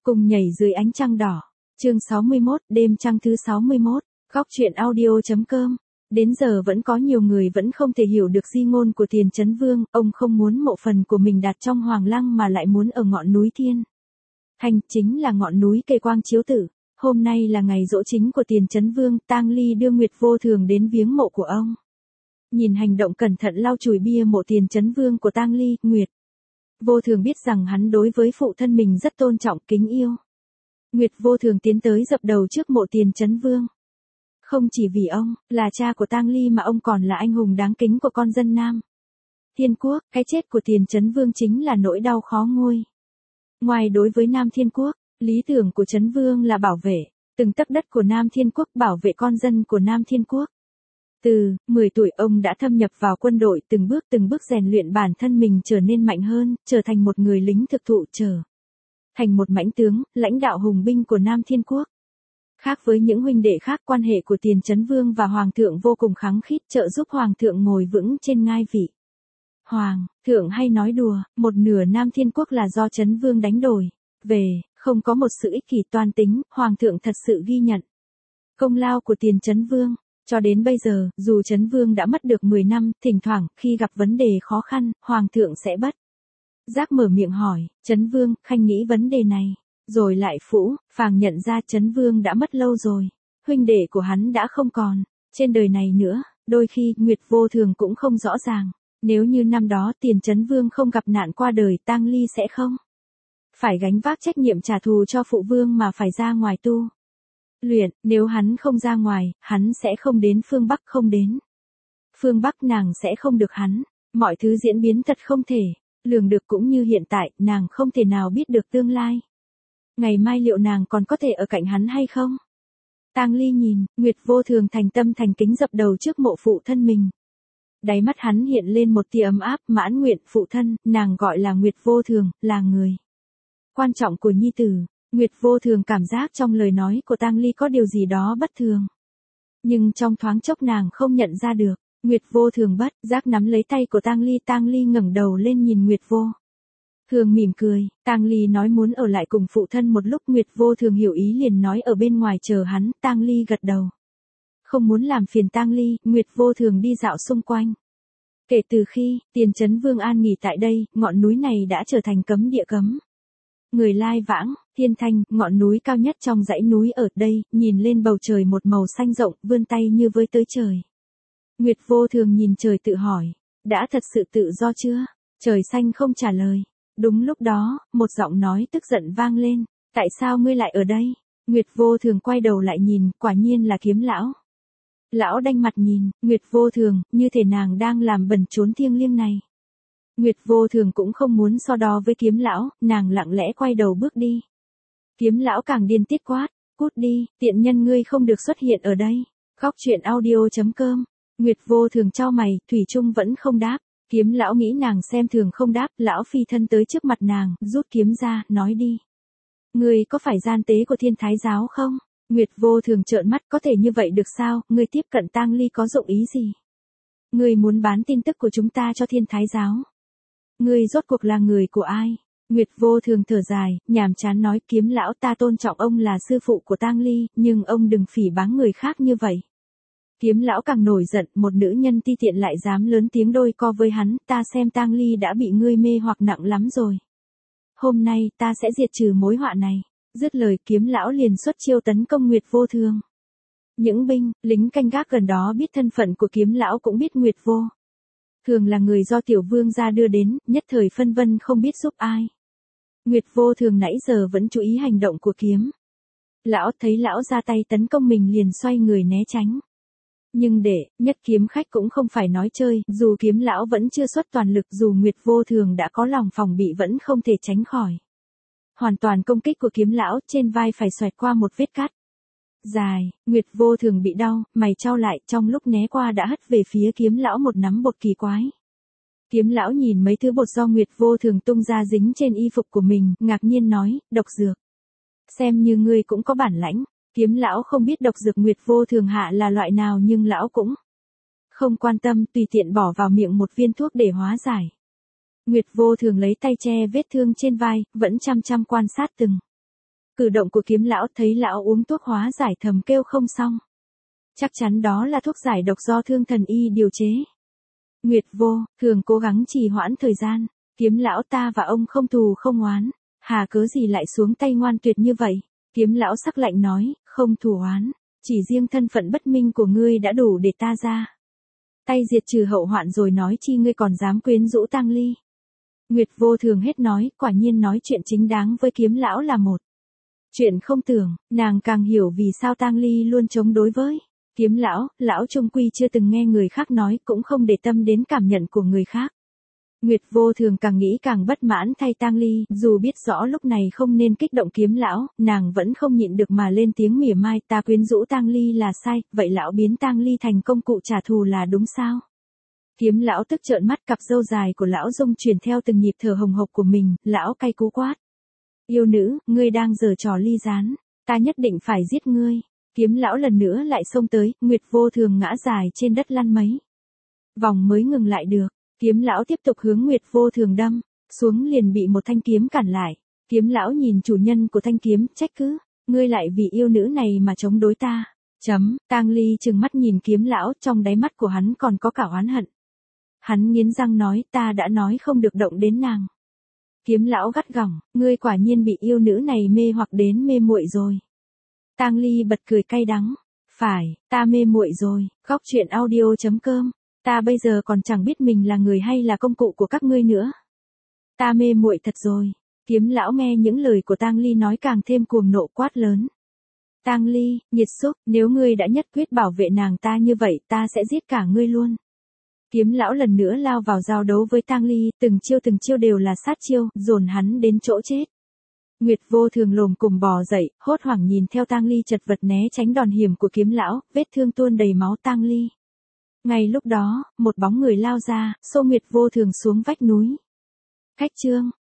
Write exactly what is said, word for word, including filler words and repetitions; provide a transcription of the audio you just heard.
Cùng nhảy dưới ánh trăng đỏ. Chương sáu mươi mốt, đêm trăng thứ sáu mươi mốt. Góc truyện audio.com. Đến giờ vẫn có nhiều người vẫn không thể hiểu được di ngôn của Tiền Chấn Vương, ông không muốn mộ phần của mình đặt trong Hoàng Lăng mà lại muốn ở ngọn núi Thiên Thanh, chính là ngọn núi Kề Quang Chiếu Tử. Hôm nay là ngày giỗ chính của Tiền Chấn Vương, tang ly đưa Nguyệt Vô Thường đến viếng mộ của ông. Nhìn hành động cẩn thận lau chùi bia mộ Tiền Chấn Vương của tang ly, Nguyệt Vô Thường biết rằng hắn đối với phụ thân mình rất tôn trọng, kính yêu. Nguyệt Vô Thường tiến tới dập đầu trước mộ Tiền Chấn Vương. Không chỉ vì ông là cha của tang ly mà ông còn là anh hùng đáng kính của con dân Nam Thiên Quốc. Cái chết của Tiền Chấn Vương chính là nỗi đau khó nguôi. Ngoài đối với Nam Thiên Quốc, lý tưởng của Chấn Vương là bảo vệ từng tấc đất của Nam Thiên Quốc, bảo vệ con dân của Nam Thiên Quốc. Từ mười tuổi ông đã thâm nhập vào quân đội, từng bước từng bước rèn luyện bản thân mình trở nên mạnh hơn, trở thành một người lính thực thụ, trở thành một mãnh tướng, lãnh đạo hùng binh của Nam Thiên Quốc. Khác với những huynh đệ khác, quan hệ của Tiền Chấn Vương và Hoàng thượng vô cùng khăng khít, trợ giúp Hoàng thượng ngồi vững trên ngai vị. Hoàng thượng hay nói đùa, một nửa Nam Thiên Quốc là do Chấn Vương đánh đổi về, không có một sự ích kỷ toan tính. Hoàng thượng thật sự ghi nhận công lao của Tiền Chấn Vương. Cho đến bây giờ, dù Chấn Vương đã mất được mười năm, thỉnh thoảng, khi gặp vấn đề khó khăn, Hoàng thượng sẽ bất giác mở miệng hỏi, Chấn Vương, khanh nghĩ vấn đề này. Rồi lại phũ, phàng nhận ra Chấn Vương đã mất lâu rồi. Huynh đệ của hắn đã không còn trên đời này nữa. Đôi khi, Nguyệt Vô Thường cũng không rõ ràng. Nếu như năm đó Tiền Chấn Vương không gặp nạn qua đời, tang ly sẽ không phải gánh vác trách nhiệm trả thù cho phụ vương mà phải ra ngoài tu luyện. Nếu hắn không ra ngoài, hắn sẽ không đến phương Bắc, không đến phương Bắc nàng sẽ không được hắn. Mọi thứ diễn biến thật không thể lường được, cũng như hiện tại, nàng không thể nào biết được tương lai. Ngày mai liệu nàng còn có thể ở cạnh hắn hay không? Tang ly nhìn, Nguyệt Vô Thường thành tâm thành kính dập đầu trước mộ phụ thân mình. Đáy mắt hắn hiện lên một tia ấm áp, mãn nguyện, phụ thân, nàng gọi là Nguyệt Vô Thường, là người quan trọng của nhi tử. Nguyệt Vô Thường cảm giác trong lời nói của tang ly có điều gì đó bất thường. Nhưng trong thoáng chốc nàng không nhận ra được. Nguyệt Vô Thường bất giác nắm lấy tay của tang ly, tang ly ngẩng đầu lên nhìn Nguyệt Vô Thường mỉm cười. Tang ly nói muốn ở lại cùng phụ thân một lúc. Nguyệt Vô Thường hiểu ý liền nói ở bên ngoài chờ hắn. Tang ly gật đầu. Không muốn làm phiền tang ly, Nguyệt Vô Thường đi dạo xung quanh. Kể từ khi Tiền Chấn Vương an nghỉ tại đây, ngọn núi này đã trở thành cấm địa cấm người lai vãng. Thiên Thanh, ngọn núi cao nhất trong dãy núi ở đây, nhìn lên bầu trời một màu xanh rộng, vươn tay như với tới trời. Nguyệt Vô Thường nhìn trời tự hỏi, đã thật sự tự do chưa? Trời xanh không trả lời. Đúng lúc đó, một giọng nói tức giận vang lên, tại sao ngươi lại ở đây? Nguyệt Vô Thường quay đầu lại nhìn, quả nhiên là Kiếm lão. Lão đanh mặt nhìn, Nguyệt Vô Thường, như thể nàng đang làm bẩn chốn thiêng liêng này. Nguyệt Vô Thường cũng không muốn so đo với Kiếm lão, nàng lặng lẽ quay đầu bước đi. Kiếm lão càng điên tiết quát, cút đi, tiện nhân ngươi không được xuất hiện ở đây. Góc truyện audio.com. Nguyệt Vô Thường chau mày, thủy chung vẫn không đáp. Kiếm lão nghĩ nàng xem thường không đáp, lão phi thân tới trước mặt nàng, rút kiếm ra, nói đi. Ngươi có phải gian tế của Thiên Thái giáo không? Nguyệt Vô Thường trợn mắt, có thể như vậy được sao? Ngươi tiếp cận tang ly có dụng ý gì? Ngươi muốn bán tin tức của chúng ta cho Thiên Thái giáo? Ngươi rốt cuộc là người của ai? Nguyệt Vô Thường thở dài, nhàm chán nói, Kiếm lão, ta tôn trọng ông là sư phụ của tang ly, nhưng ông đừng phỉ báng người khác như vậy. Kiếm lão càng nổi giận, một nữ nhân ti tiện lại dám lớn tiếng đôi co với hắn, ta xem tang ly đã bị ngươi mê hoặc nặng lắm rồi. Hôm nay, ta sẽ diệt trừ mối họa này. Dứt lời, Kiếm lão liền xuất chiêu tấn công Nguyệt Vô Thường. Những binh, lính canh gác gần đó biết thân phận của Kiếm lão cũng biết Nguyệt Vô Thường là người do Tiểu Vương gia đưa đến, nhất thời phân vân không biết giúp ai. Nguyệt Vô Thường nãy giờ vẫn chú ý hành động của Kiếm lão, thấy lão ra tay tấn công mình liền xoay người né tránh. Nhưng để nhất kiếm khách cũng không phải nói chơi, dù Kiếm lão vẫn chưa xuất toàn lực, dù Nguyệt Vô Thường đã có lòng phòng bị vẫn không thể tránh khỏi hoàn toàn công kích của Kiếm lão, trên vai phải xoẹt qua một vết cắt dài. Nguyệt Vô Thường bị đau, mày chau lại, trong lúc né qua đã hất về phía Kiếm lão một nắm bột kỳ quái. Kiếm lão nhìn mấy thứ bột do Nguyệt Vô Thường tung ra dính trên y phục của mình, ngạc nhiên nói, độc dược. Xem như ngươi cũng có bản lãnh. Kiếm lão không biết độc dược Nguyệt Vô Thường hạ là loại nào, nhưng lão cũng không quan tâm, tùy tiện bỏ vào miệng một viên thuốc để hóa giải. Nguyệt Vô Thường lấy tay che vết thương trên vai, vẫn chăm chăm quan sát từng Cử động của Kiếm lão thấy lão uống thuốc hóa giải thầm kêu không xong. Chắc chắn đó là thuốc giải độc do Thương Thần Y điều chế. Nguyệt Vô Thường cố gắng trì hoãn thời gian. Kiếm lão ta và ông không thù không oán. Hà cớ gì lại xuống tay ngoan tuyệt như vậy? Kiếm lão sắc lạnh nói, không thù oán. Chỉ riêng thân phận bất minh của ngươi đã đủ để ta ra tay diệt trừ hậu hoạn rồi nói chi ngươi còn dám quyến rũ Tang Ly. Nguyệt Vô Thường hết nói, quả nhiên nói chuyện chính đáng với Kiếm lão là một chuyện không tưởng, nàng càng hiểu vì sao Tang Ly luôn chống đối với Kiếm lão, lão trung quy chưa từng nghe người khác nói, cũng không để tâm đến cảm nhận của người khác. Nguyệt Vô Thường càng nghĩ càng bất mãn thay Tang Ly, dù biết rõ lúc này không nên kích động Kiếm lão, nàng vẫn không nhịn được mà lên tiếng mỉa mai, ta quyến rũ Tang Ly là sai, vậy lão biến Tang Ly thành công cụ trả thù là đúng sao? Kiếm lão tức trợn mắt, cặp râu dài của lão rung chuyển theo từng nhịp thở hồng hộc của mình, lão cay cú quát. Yêu nữ, ngươi đang giở trò ly gián, ta nhất định phải giết ngươi. Kiếm lão lần nữa lại xông tới, Nguyệt Vô Thường ngã dài trên đất lăn mấy vòng mới ngừng lại được. Kiếm lão tiếp tục hướng Nguyệt Vô Thường đâm xuống, liền bị một thanh kiếm cản lại. Kiếm lão nhìn chủ nhân của thanh kiếm, trách cứ, ngươi lại vì yêu nữ này mà chống đối ta. Chấm, Tang Ly trừng mắt nhìn Kiếm lão, trong đáy mắt của hắn còn có cả oán hận. Hắn nghiến răng nói, ta đã nói không được động đến nàng. Kiếm lão gắt gỏng, ngươi quả nhiên bị yêu nữ này mê hoặc đến mê muội rồi. Tang Ly bật cười cay đắng, phải, ta mê muội rồi. Góc truyện audio chấm com. Ta bây giờ còn chẳng biết mình là người hay là công cụ của các ngươi nữa. Ta mê muội thật rồi. Kiếm lão nghe những lời của Tang Ly nói càng thêm cuồng nộ, quát lớn. Tang Ly, nhiệt xúc, nếu ngươi đã nhất quyết bảo vệ nàng ta như vậy, ta sẽ giết cả ngươi luôn. Kiếm lão lần nữa lao vào giao đấu với Tang Ly, từng chiêu từng chiêu đều là sát chiêu, dồn hắn đến chỗ chết. Nguyệt Vô Thường lồm cồm bò dậy, hốt hoảng nhìn theo Tang Ly chật vật né tránh đòn hiểm của Kiếm lão, vết thương tuôn đầy máu Tang Ly. Ngay lúc đó, một bóng người lao ra, xô Nguyệt Vô Thường xuống vách núi. Khách chương,